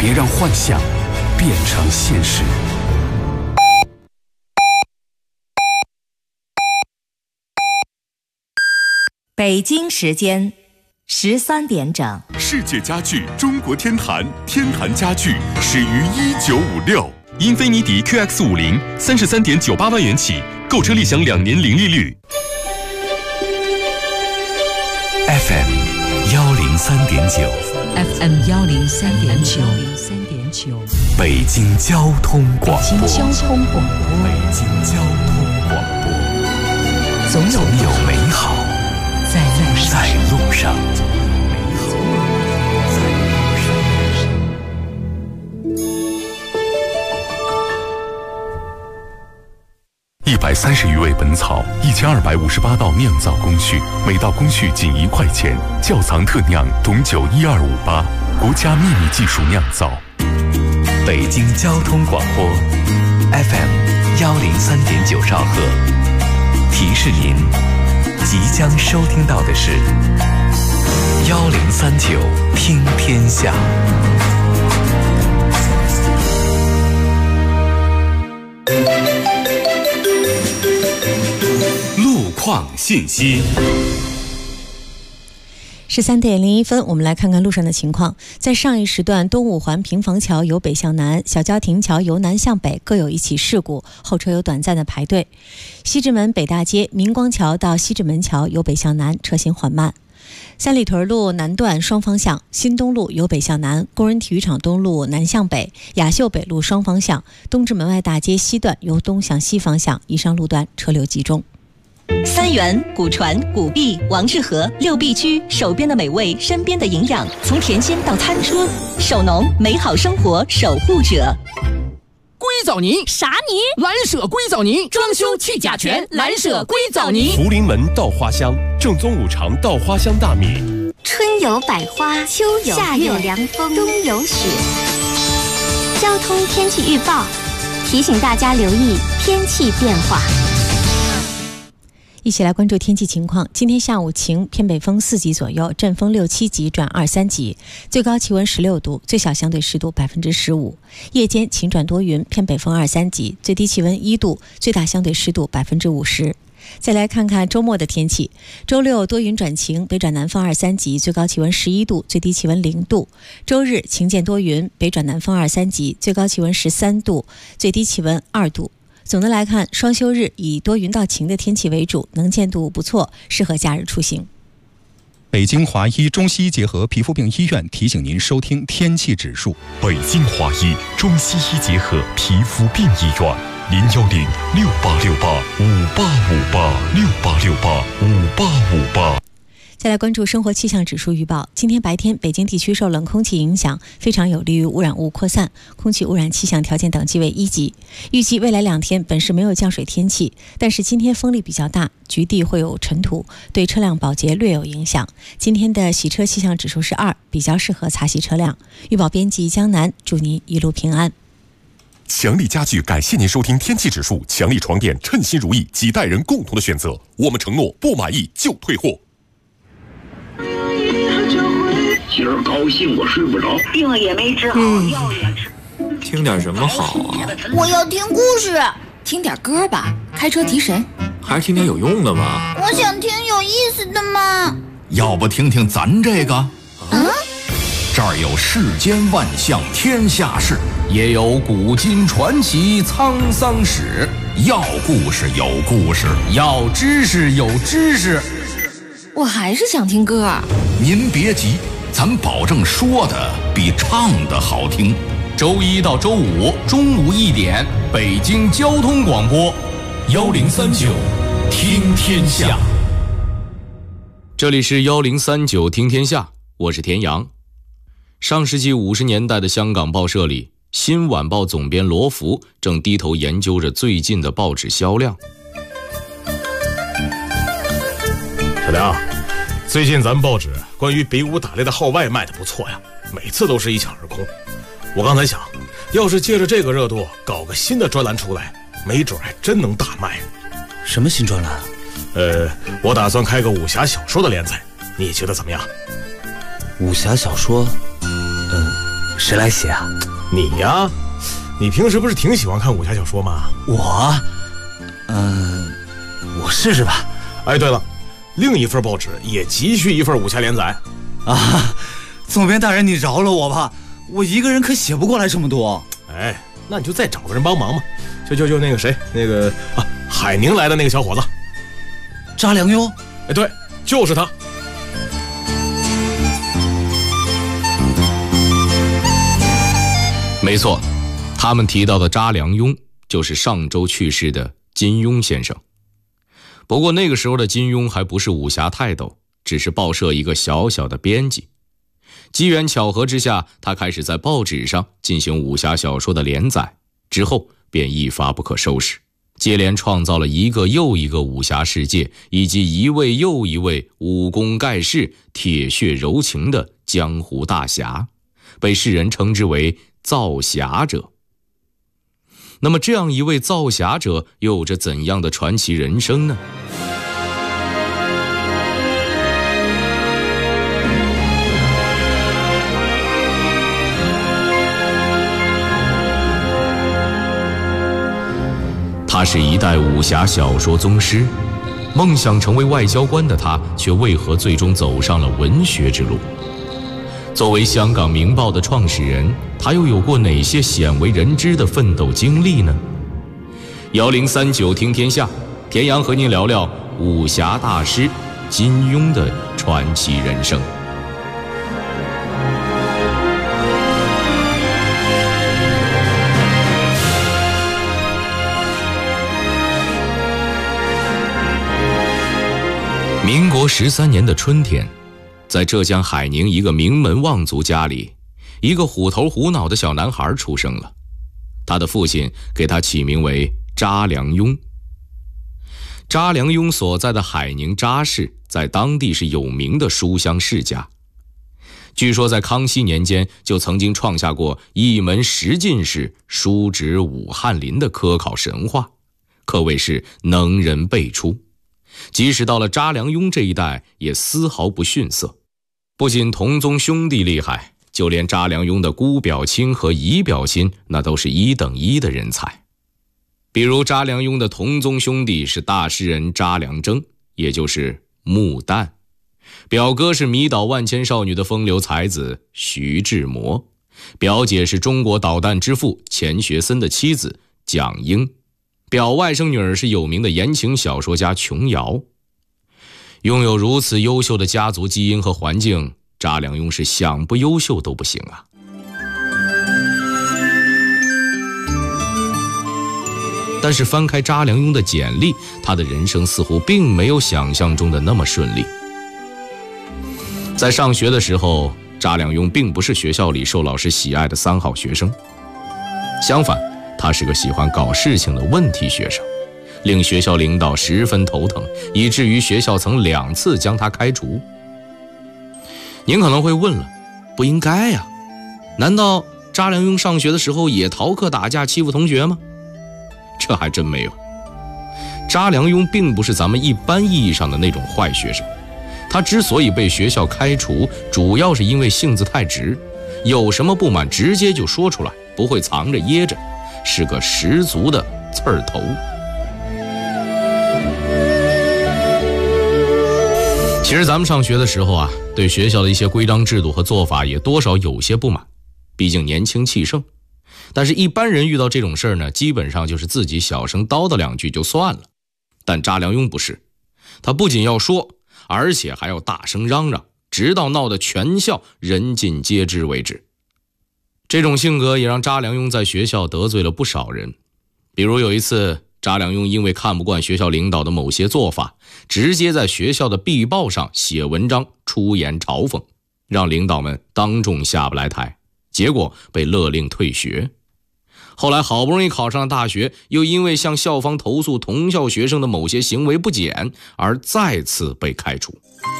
别让幻想变成现实。 北京时间13点整。 世界家具中国天坛，天坛家具始于1956。 英菲尼迪 QX50 33.98万元起，购车立享2年零利率。 FM 103.9 FM 103.9 北京交通广播。 北京交通广播。 北京交通广播。总有美好在路上。 130余味本草，1258道酿造工序，每道工序仅1块钱。窖藏特酿董酒12588，国家秘密技术酿造。 北京交通广播 FM 103.9兆赫，提示您即将收听到的是1039听天下。路况信息。 13点01分，我们来看看路上的情况。在上一时段，东五环平房桥由北向南，小郊亭桥由南向北各有一起事故，后车有短暂的排队。西直门北大街明光桥到西直门桥由北向南，车行缓慢。三里屯路南段双方向，新东路由北向南，工人体育场东路南向北，雅秀北路双方向，东直门外大街西段由东向西方向，以上路段车流集中。 三元、古传、古碧、王致和6必居，手边的美味，身边的营养，从甜心到餐桌，手农美好生活守护者。 硅藻泥啥泥？ 蓝舍硅藻泥，装修去甲醛，蓝舍硅藻泥。 福临门稻花香，正宗五常稻花香大米。 春有百花，秋有夏有凉风，冬有雪。交通天气预报提醒大家留意天气变化。 一起来关注天气情况。今天下午晴，偏北风4级左右，阵风6、7级转2、3级，最高气温16度，最小相对湿度15%。夜间晴转多云，偏北风2、3级，最低气温1度，最大相对湿度50%。再来看看周末的天气。周六多云转晴，北转南风2、3级，最高气温11度，最低气温0度。周日晴间多云，北转南风2、3级，最高气温13度，最低气温2度。总的来看，双休日以多云到晴的天气为主，能见度不错，适合假日出行。 北京华医中西医结合皮肤病医院提醒您收听天气指数。 北京华医中西医结合皮肤病医院，0106868585868685858。 再来关注生活气象指数预报。今天白天，北京地区受冷空气影响，非常有利于污染物扩散，空气污染气象条件等级为1级。预计未来2天本市没有降水天气，但是今天风力比较大，局地会有尘土，对车辆保洁略有影响。今天的洗车气象指数是2，比较适合擦洗车辆。预报编辑江南，祝您一路平安。 强力家具感谢您收听天气指数。强力床垫称心如意，几代人共同的选择。我们承诺不满意就退货。 今儿高兴我睡不着， 病也没治好，药也吃。 听点什么好啊？ 我要听故事。 听点歌吧，开车提神。 还是听点有用的吧。 我想听有意思的嘛。 要不听听咱这个？这儿有世间万象天下事，也有古今传奇沧桑史。要故事有故事，要知识有知识。 我还是想听歌。 您别急，咱保证说的比唱的好听。周1到周5中午1点，北京交通广播1039听天下。 这里是1039听天下，我是田阳。上世纪50年代的香港报社里，新晚报总编罗福正低头研究着最近的报纸销量。 小梁，最近咱们报纸关于比武打猎的号外卖的不错呀，每次都是一抢而空。我刚才想，要是借着这个热度搞个新的专栏出来，没准还真能大卖。 什么新专栏？ 我打算开个武侠小说的连载，你觉得怎么样？ 武侠小说？ 谁来写啊？ 你呀，你平时不是挺喜欢看武侠小说吗？ 我试试吧。 哎，对了，另一份报纸也急需一份武侠连载。 啊，总编大人，你饶了我吧，我一个人可写不过来这么多。 哎，那你就再找个人帮忙嘛，就那个谁，那个海宁来的那个小伙子， 查良镛。 哎，对，就是他。 没错，他们提到的查良镛就是上周去世的金庸先生。不过那个时候的金庸还不是武侠泰斗，只是报社一个小小的编辑。机缘巧合之下，他开始在报纸上进行武侠小说的连载，之后便一发不可收拾，接连创造了一个又一个武侠世界，以及一位又一位武功盖世、铁血柔情的江湖大侠，被世人称之为造侠者。那么这样一位造侠者又有着怎样的传奇人生呢？他是一代武侠小说宗师，梦想成为外交官的他，却为何最终走上了文学之路？作为香港明报的创始人，他又有过哪些鲜为人知的奋斗经历呢？1039听天下，田阳和您聊聊武侠大师金庸的传奇人生。民国13年的春天，在浙江海宁一个名门望族家里，一个虎头虎脑的小男孩出生了。他的父亲给他起名为查良镛。查良镛所在的海宁查氏在当地是有名的书香世家，据说在康熙年间就曾经创下过一门10进士、叔侄武翰林的科考神话，可谓是能人辈出。即使到了查良镛这一代也丝毫不逊色，不仅同宗兄弟厉害，就连查良镛的姑表亲和姨表亲那都是1等1的人才。比如查良镛的同宗兄弟是大诗人查良铮，也就是穆旦，表哥是迷倒万千少女的风流才子徐志摩，表姐是中国导弹之父钱学森的妻子蒋英，表外甥女儿是有名的言情小说家琼瑶。拥有如此优秀的家族基因和环境，查良镛是想不优秀都不行啊。但是翻开查良镛的简历，他的人生似乎并没有想象中的那么顺利。在上学的时候，查良镛并不是学校里受老师喜爱的3好学生，相反，他是个喜欢搞事情的问题学生，令学校领导十分头疼，以至于学校曾2次将他开除。您可能会问了，不应该呀，难道查良镛上学的时候也逃课打架欺负同学吗？这还真没有。查良镛并不是咱们一般意义上的那种坏学生，他之所以被学校开除，主要是因为性子太直，有什么不满直接就说出来，不会藏着掖着，是个十足的刺儿头。其实咱们上学的时候啊，对学校的一些规章制度和做法也多少有些不满，毕竟年轻气盛。但是一般人遇到这种事儿呢，基本上就是自己小声叨叨2句就算了。但查良镛不是，他不仅要说，而且还要大声嚷嚷，直到闹得全校人尽皆知为止。这种性格也让查良镛在学校得罪了不少人。比如有一次，查良镛因为看不惯学校领导的某些做法，直接在学校的壁报上写文章出言嘲讽，让领导们当众下不来台，结果被勒令退学。后来好不容易考上了大学，又因为向校方投诉同校学生的某些行为不检，而再次被开除。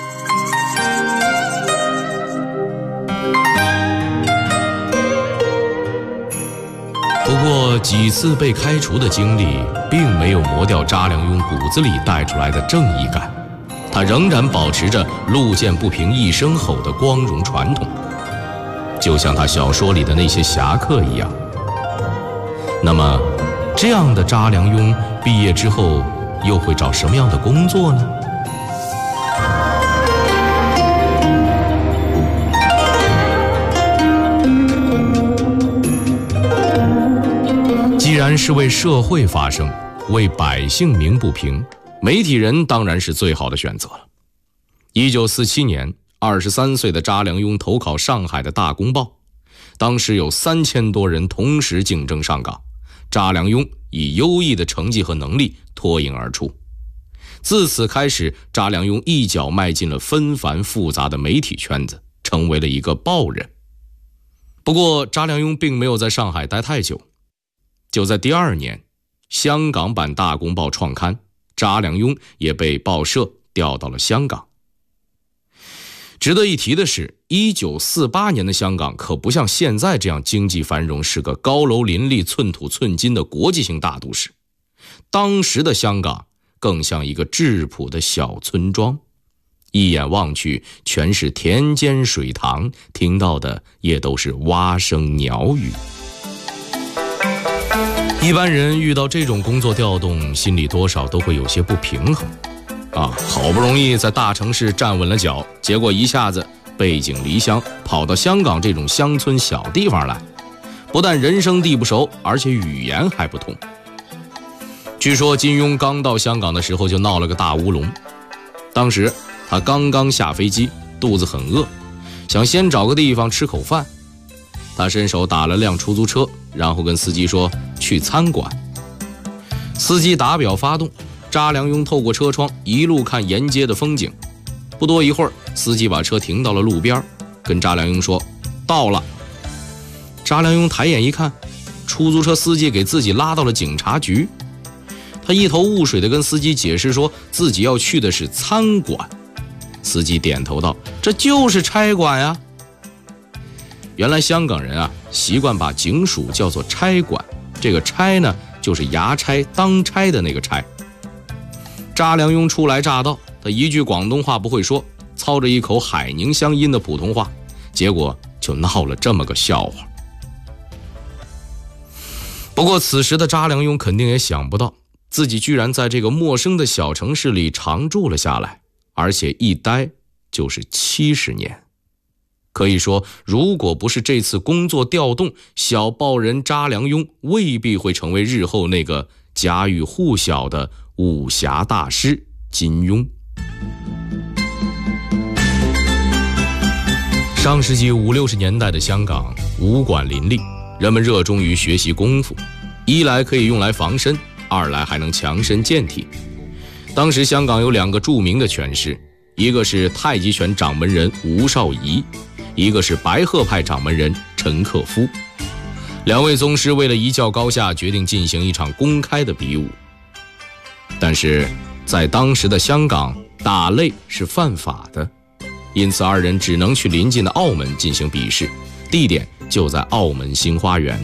不过几次被开除的经历并没有磨掉查良镛骨子里带出来的正义感，他仍然保持着路见不平一声吼的光荣传统。 就像他小说里的那些侠客一样。那么，这样的查良镛毕业之后又会找什么样的工作呢？既然是为社会发声，为百姓鸣不平，媒体人当然是最好的选择了。1947年，23岁的查良镛投考上海的大公报，当时有3000多人同时竞争上岗，查良镛以优异的成绩和能力脱颖而出。自此开始，查良镛一脚迈进了纷繁复杂的媒体圈子，成为了一个报人。不过，查良镛并没有在上海待太久。就在第2年，香港版大公报创刊，查良镛也被报社调到了香港。值得一提的是，1948年的香港可不像现在这样经济繁荣，是个高楼林立、寸土寸金的国际性大都市。当时的香港更像一个质朴的小村庄，一眼望去全是田间水塘，听到的也都是蛙声鸟语。一般人遇到这种工作调动，心里多少都会有些不平衡好不容易在大城市站稳了脚，结果一下子背井离乡，跑到香港这种乡村小地方来，不但人生地不熟，而且语言还不通。据说金庸刚到香港的时候就闹了个大乌龙。当时他刚刚下飞机，肚子很饿，想先找个地方吃口饭。他伸手打了辆出租车，然后跟司机说去餐馆。司机打表发动，查良镛透过车窗一路看沿街的风景。不多一会儿，司机把车停到了路边，跟查良镛说到了。查良镛抬眼一看，出租车司机给自己拉到了警察局。他一头雾水地跟司机解释说自己要去的是餐馆。司机点头道，这就是差馆呀。原来香港人习惯把警署叫做差馆，这个差呢就是衙差当差的那个差。查良镛初来乍到，他一句广东话不会说，操着一口海宁乡音的普通话，结果就闹了这么个笑话。不过此时的查良镛肯定也想不到，自己居然在这个陌生的小城市里常住了下来，而且一待就是70年。可以说，如果不是这次工作调动，小报人查良镛未必会成为日后那个家喻户晓的武侠大师金庸。上世纪50、60年代的香港，武馆林立，人们热衷于学习功夫，一来可以用来防身，二来还能强身健体。当时香港有2个著名的拳师，一个是太极拳掌门人吴少仪，一个是白鹤派掌门人陈克夫。2位宗师为了一较高下，决定进行一场公开的比武。但是在当时的香港，打擂是犯法的，因此2人只能去邻近的澳门进行比试，地点就在澳门新花园。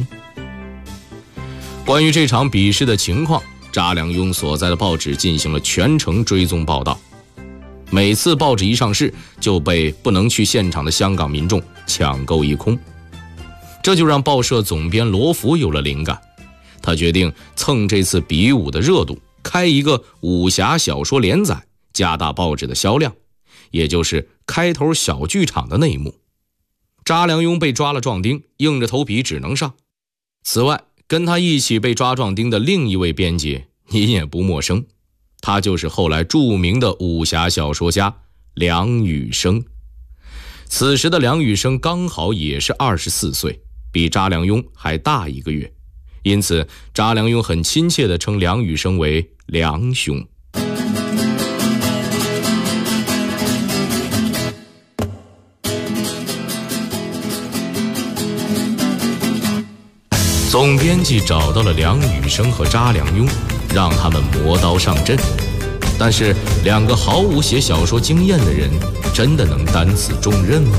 关于这场比试的情况，查良镛所在的报纸进行了全程追踪报道。每次报纸一上市，就被不能去现场的香港民众抢购一空。这就让报社总编罗福有了灵感，他决定蹭这次比武的热度，开一个武侠小说连载，加大报纸的销量，也就是开头小剧场的那一幕。查良镛被抓了壮丁，硬着头皮只能上。此外，跟他一起被抓壮丁的另一位编辑你也不陌生，他就是后来著名的武侠小说家梁羽生。此时的梁羽生刚好也是24岁，比查良镛还大1个月，因此查良镛很亲切地称梁羽生为梁兄。总编辑找到了梁羽生和查良镛，让他们磨刀上阵。但是2个毫无写小说经验的人，真的能担此重任吗？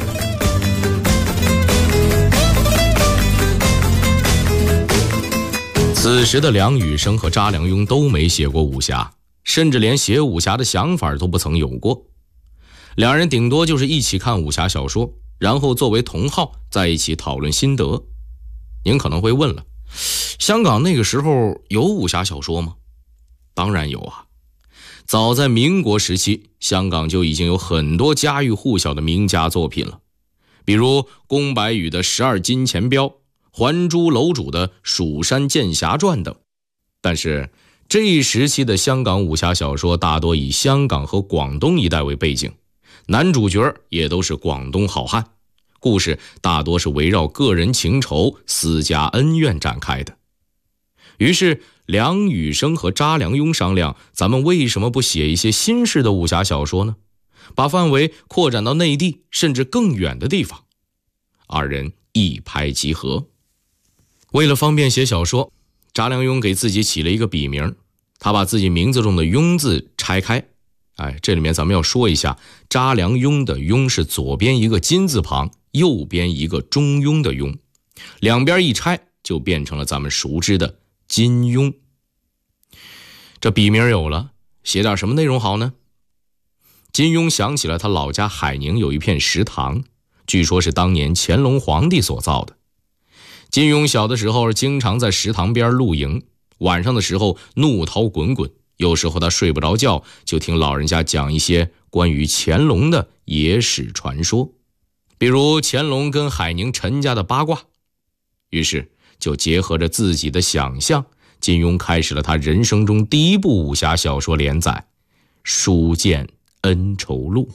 此时的梁羽生和查良镛都没写过武侠，甚至连写武侠的想法都不曾有过。2人顶多就是一起看武侠小说， 然后作为同好在一起讨论心得。您可能会问了，香港那个时候有武侠小说吗？当然有啊。早在民国时期，香港就已经有很多家喻户晓的名家作品了，比如宫白羽的《12金钱镖》，还珠楼主的《蜀山剑侠传》等。但是这一时期的香港武侠小说大多以香港和广东一带为背景，男主角也都是广东好汉，故事大多是围绕个人情仇、私家恩怨展开的。于是梁羽生和查良镛商量，咱们为什么不写一些新式的武侠小说呢？把范围扩展到内地甚至更远的地方。二人一拍即合。为了方便写小说，查良镛给自己起了一个笔名，他把自己名字中的镛字拆开。这里面咱们要说一下，查良镛的镛是左边一个金字旁，右边一个中庸的庸，两边一拆就变成了咱们熟知的金庸。这笔名有了，写点什么内容好呢？金庸想起了他老家海宁有一片石塘，据说是当年乾隆皇帝所造的。金庸小的时候经常在石塘边露营，晚上的时候怒涛滚滚，有时候他睡不着觉，就听老人家讲一些关于乾隆的野史传说，比如乾隆跟海宁陈家的八卦。于是就结合着自己的想象，金庸开始了他人生中第一部武侠小说连载《书剑恩仇录》。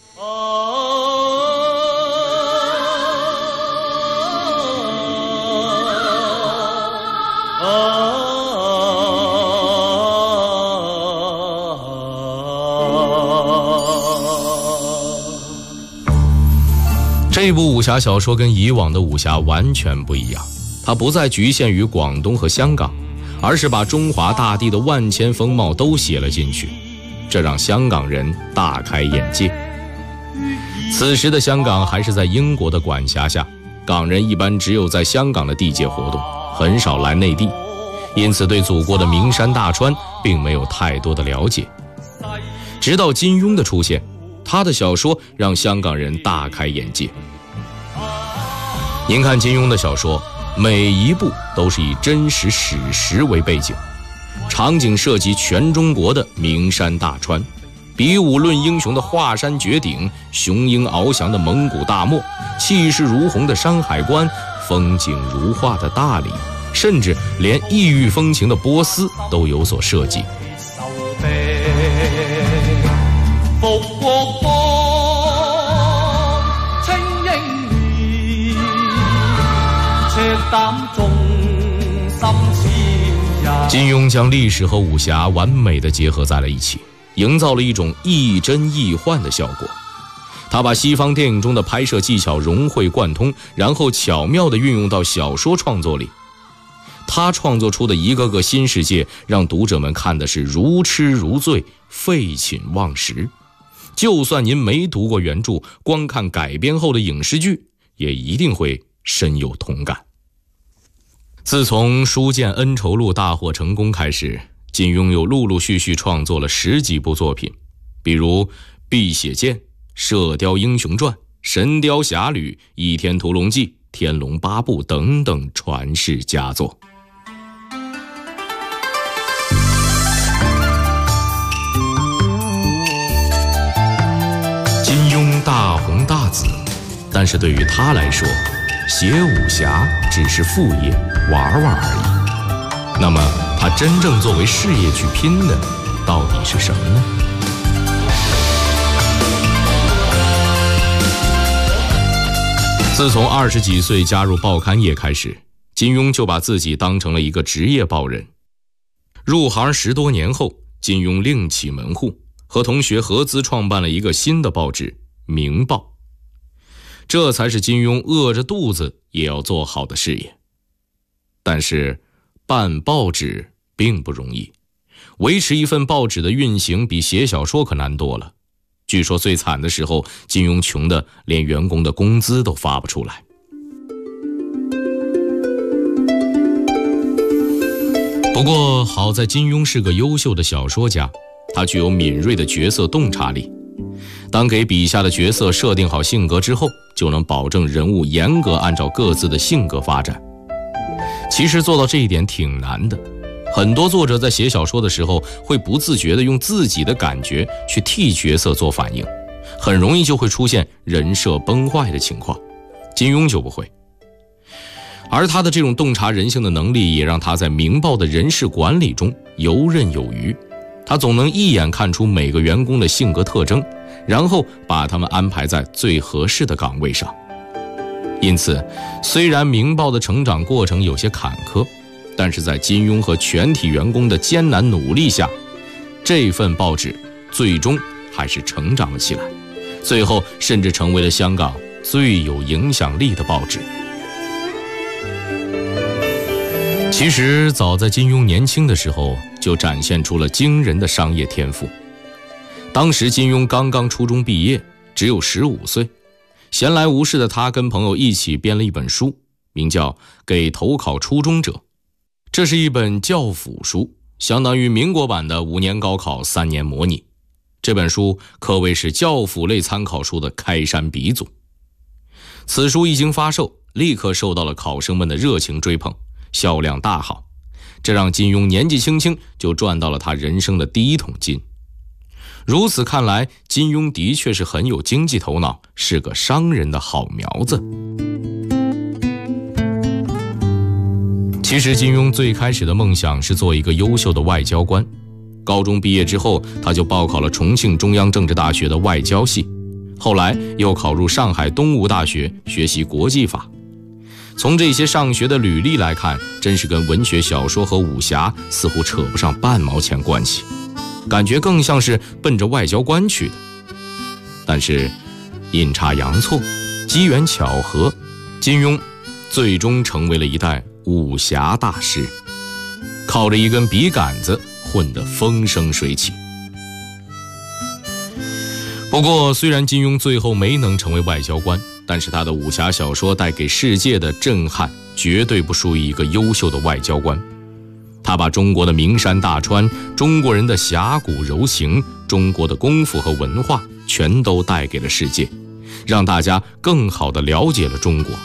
这部武侠小说跟以往的武侠完全不一样，它不再局限于广东和香港，而是把中华大地的万千风貌都写了进去，这让香港人大开眼界。此时的香港还是在英国的管辖下，港人一般只有在香港的地界活动，很少来内地，因此对祖国的名山大川并没有太多的了解。直到金庸的出现，他的小说让香港人大开眼界。您看金庸的小说，每一部都是以真实史实为背景，场景涉及全中国的名山大川，比武论英雄的华山绝顶，雄鹰翱翔的蒙古大漠，气势如虹的山海关，风景如画的大理，甚至连异域风情的波斯都有所涉及。金庸将历史和武侠完美地结合在了一起，营造了一种亦真亦幻的效果。他把西方电影中的拍摄技巧融会贯通，然后巧妙地运用到小说创作里。他创作出的一个个新世界，让读者们看的是如痴如醉，废寝忘食。就算您没读过原著，光看改编后的影视剧，也一定会深有同感。自从《书剑恩仇录》大获成功开始，金庸又陆陆续续创作了10几部作品，比如《碧血剑》《射雕英雄传》《神雕侠侣》《倚天屠龙记》《天龙八部》等等传世佳作。金庸大红大紫，但是对于他来说，写武侠只是副业，玩玩而已。那么他真正作为事业去拼的到底是什么呢？自从20几岁加入报刊业开始，金庸就把自己当成了一个职业报人。入行10多年后，金庸另起门户，和同学合资创办了一个新的报纸《明报》。这才是金庸饿着肚子也要做好的事业。但是办报纸并不容易，维持一份报纸的运行比写小说可难多了。据说最惨的时候，金庸穷得连员工的工资都发不出来。不过好在金庸是个优秀的小说家，他具有敏锐的角色洞察力。 当给笔下的角色设定好性格之后，就能保证人物严格按照各自的性格发展。其实做到这一点挺难的，很多作者在写小说的时候会不自觉地用自己的感觉去替角色做反应，很容易就会出现人设崩坏的情况。金庸就不会，而他的这种洞察人性的能力也让他在《明报》的人事管理中游刃有余。他总能一眼看出每个员工的性格特征，然后把他们安排在最合适的岗位上。因此，虽然《明报》的成长过程有些坎坷，但是在金庸和全体员工的艰难努力下，这份报纸最终还是成长了起来，最后甚至成为了香港最有影响力的报纸。其实早在金庸年轻的时候就展现出了惊人的商业天赋。当时金庸刚刚初中毕业，只有15岁，闲来无事的他跟朋友一起编了一本书，名叫《给投考初中者》。这是一本教辅书，相当于民国版的5年高考3年模拟。这本书可谓是教辅类参考书的开山鼻祖。此书一经发售，立刻受到了考生们的热情追捧，销量大好，这让金庸年纪轻轻就赚到了他人生的第一桶金。如此看来，金庸的确是很有经济头脑，是个商人的好苗子。其实金庸最开始的梦想是做一个优秀的外交官，高中毕业之后，他就报考了重庆中央政治大学的外交系，后来又考入上海东吴大学学习国际法。从这些上学的履历来看，真是跟文学小说和武侠似乎扯不上半毛钱关系，感觉更像是奔着外交官去的。但是阴差阳错，机缘巧合，金庸最终成为了一代武侠大师，靠着一根笔杆子混得风生水起。不过虽然金庸最后没能成为外交官，但是他的武侠小说带给世界的震撼绝对不输于一个优秀的外交官。他把中国的名山大川，中国人的侠骨柔情，中国的功夫和文化全都带给了世界，让大家更好地了解了中国。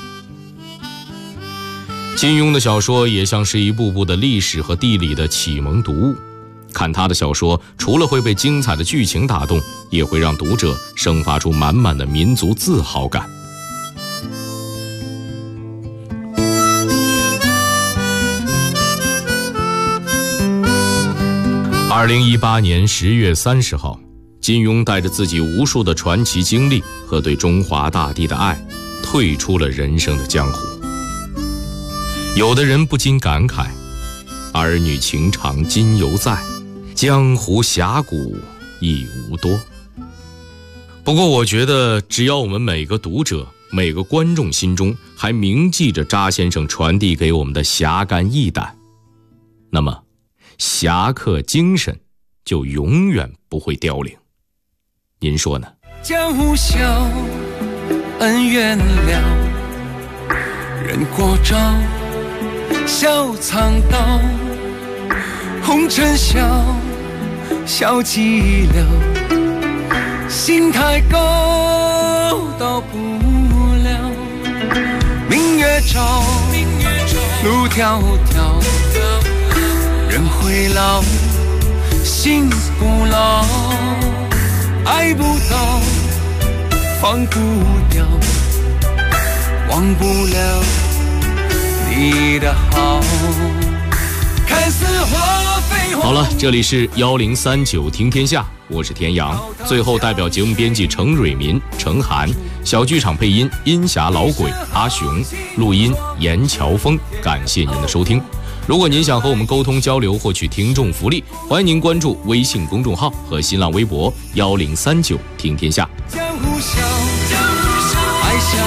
金庸的小说也像是一部部的历史和地理的启蒙读物，看他的小说，除了会被精彩的剧情打动，也会让读者生发出满满的民族自豪感。2018年10月30号，金庸带着自己无数的传奇经历和对中华大地的爱，退出了人生的江湖。有的人不禁感慨，儿女情长今犹在，江湖侠骨已无多。不过我觉得，只要我们每个读者、每个观众心中还铭记着查先生传递给我们的侠肝义胆，那么侠客精神就永远不会凋零。您说呢？ 江湖笑，恩怨了，人过招，笑藏刀，红尘笑，笑寂寥，心太高到不了，明月照，路迢迢，人会老，心不老，爱不到，放不掉，忘不了你的好。看似花飞花。 好了，这里是1039听天下，我是田阳。最后代表节目编辑程蕊民、程涵，小剧场配音阴霞老鬼、阿雄，录音严乔峰，感谢您的收听。如果您想和我们沟通交流，获取听众福利，欢迎您关注微信公众号和新浪微博1039听天下。 江湖笑，爱逍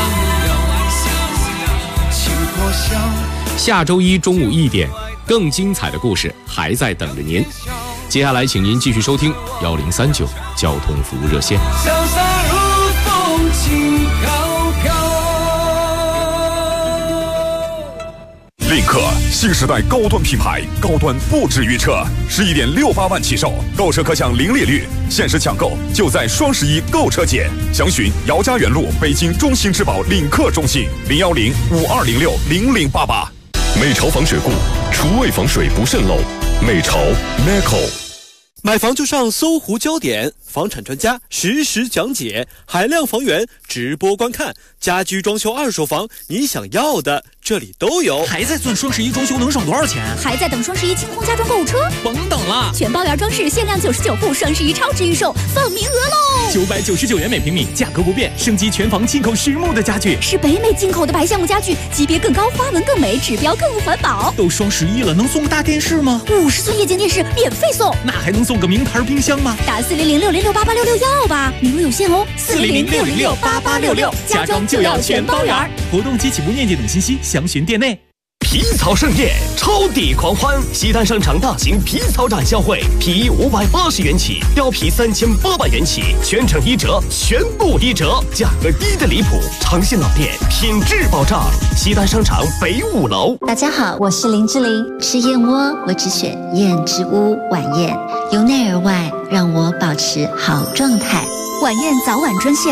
遥，情破晓。 下周一中午1点，更精彩的故事还在等着您。接下来请您继续收听1039交通服务热线。 潇洒如风，轻飘飘。 领克新时代高端品牌，高端不止于车，11.68万起售，购车可享零利率，限时抢购就在双11购车节，详询姚家园路北京中兴之宝领克中心010-5206-0088。美潮防水固，厨卫防水不渗漏。美潮 Meco。 买房就上搜狐焦点，房产专家实时讲解，海量房源直播观看，家居装修二手房，你想要的这里都有。 还在算双11装修能省多少钱？ 还在等双11清空家装购物车？ 甭等了， 全包圆装饰限量99户，双11超值预售放名额喽 ！999元每平米，价格不变，升级全房进口实木的家具， 是北美进口的白橡木家具，级别更高，花纹更美，指标更环保。 都双11了，能送个大电视吗 ？50寸液晶电视免费送， 那还能送个名牌冰箱吗？ 打400-606-8866要吧，名额有限哦。 400-606-8866，家装就要全包圆。活动及起步面积等信息详询店内。 皮草盛宴，超抵狂欢！西单商场大型皮草展销会，皮衣580元起，貂皮3800元起，全程1折，全部1折，价格低的离谱。诚信老店，品质保障。西单商场北5楼。 大家好，我是林志玲。吃燕窝，我只选燕之屋晚宴，由内而外让我保持好状态。 晚宴早晚专线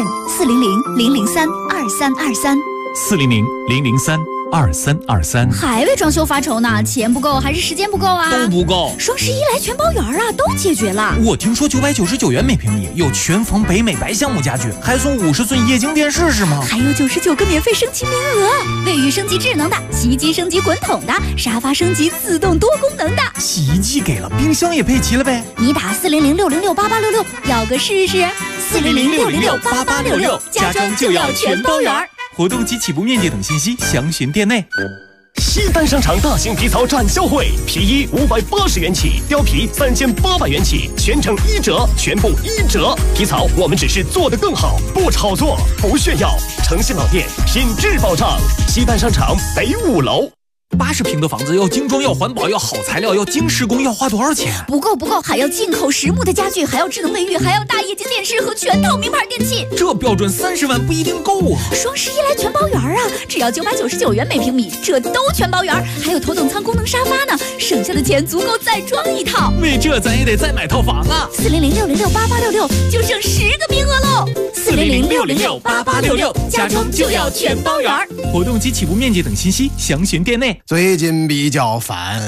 400-003-2323，400-003-2323。 还为装修发愁呢？钱不够还是时间不够啊？ 都不够。 双11来全包圆啊，都解决了。 我听说999元每平米有全房北美白橡木家具，还送50寸液晶电视是吗？ 还有99个免费升级名额，卫浴升级智能的，洗衣机升级滚筒的，沙发升级自动多功能的。 洗衣机给了，冰箱也配齐了呗？ 你打400-606-8866要个试试。400-606-8866，家装就要全包圆。 活动及起步面积等信息详询店内。 西单商场大型皮草展销会，皮衣580元起，貂皮3800元起，全程1折，全部1折。皮草我们只是做得更好，不炒作，不炫耀。诚信老店，品质保障。西单商场北5楼。 80平的房子要精装，要环保，要好材料，要精施工，要花多少钱？ 不够，还要进口实木的家具，还要智能卫浴，还要大液晶电视和全套名牌电器。 这标准30万不一定够啊！ 双11来全包圆啊，只要999元每平米，这都全包圆，还有头等舱功能沙发呢，省下的钱足够再装一套。 为这咱也得再买套房啊 ！400-606-8866，就剩10个名额喽 ！400-606-8866，家装就要全包圆。活动及起步面积等信息详询店内。 最近比较烦，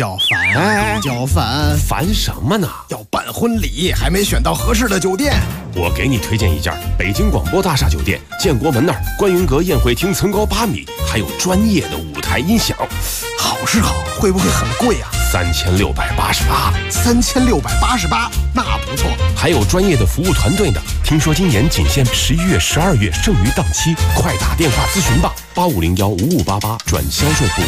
烦什么呢？ 要办婚礼，还没选到合适的酒店。 我给你推荐一家北京广播大厦酒店，建国门那儿观云阁宴会厅层高8米，还有专业的舞台音响。 好是好，会不会很贵啊？3688，那不错。 还有专业的服务团队呢。听说今年仅限11月、12月剩余档期，快打电话咨询吧，8501-5588转销售部。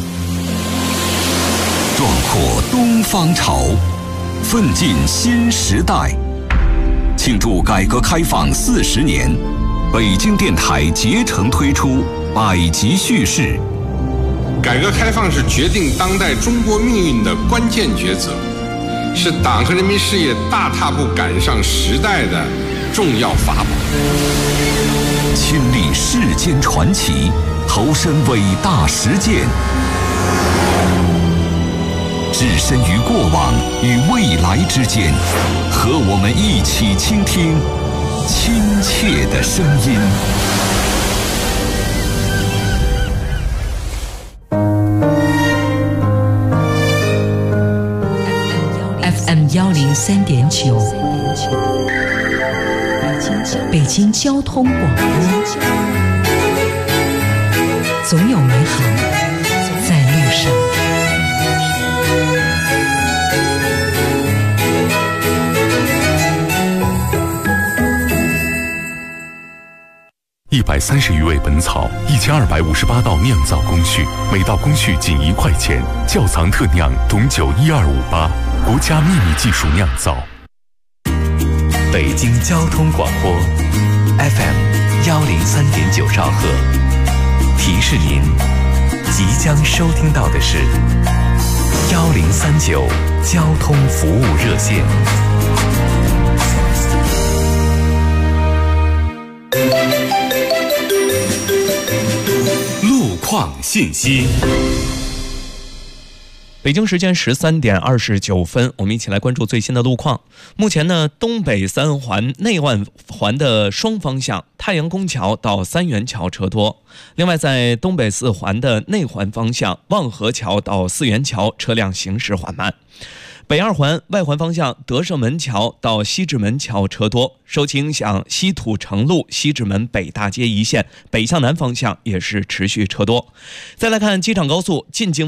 壮阔东方潮，奋进新时代。庆祝改革开放40年，北京电台竭诚推出百集叙事。 改革开放是决定当代中国命运的关键抉择，是党和人民事业大踏步赶上时代的重要法宝。 亲历世间传奇，投身伟大实践，置身于过往与未来之间，和我们一起倾听亲切的声音。 FM103.9，北京交通广播，总有美好在路上。 130余味本草，1258道酿造工序，每道工序仅1块钱，窖藏特酿董酒12588，国家秘密技术酿造。 北京交通广播 FM103.9兆赫，提示您即将收听到的是1039交通服务热线。路况信息。 北京时间13点29分，我们一起来关注最新的路况。目前呢，东北三环内外环的双方向，太阳宫桥到三元桥车多。另外，在东北四环的内环方向，望河桥到四元桥车辆行驶缓慢。北二环外环方向，德胜门桥到西直门桥车多，受其影响，西土城路西直门北大街一线北向南方向也是持续车多。再来看机场高速进京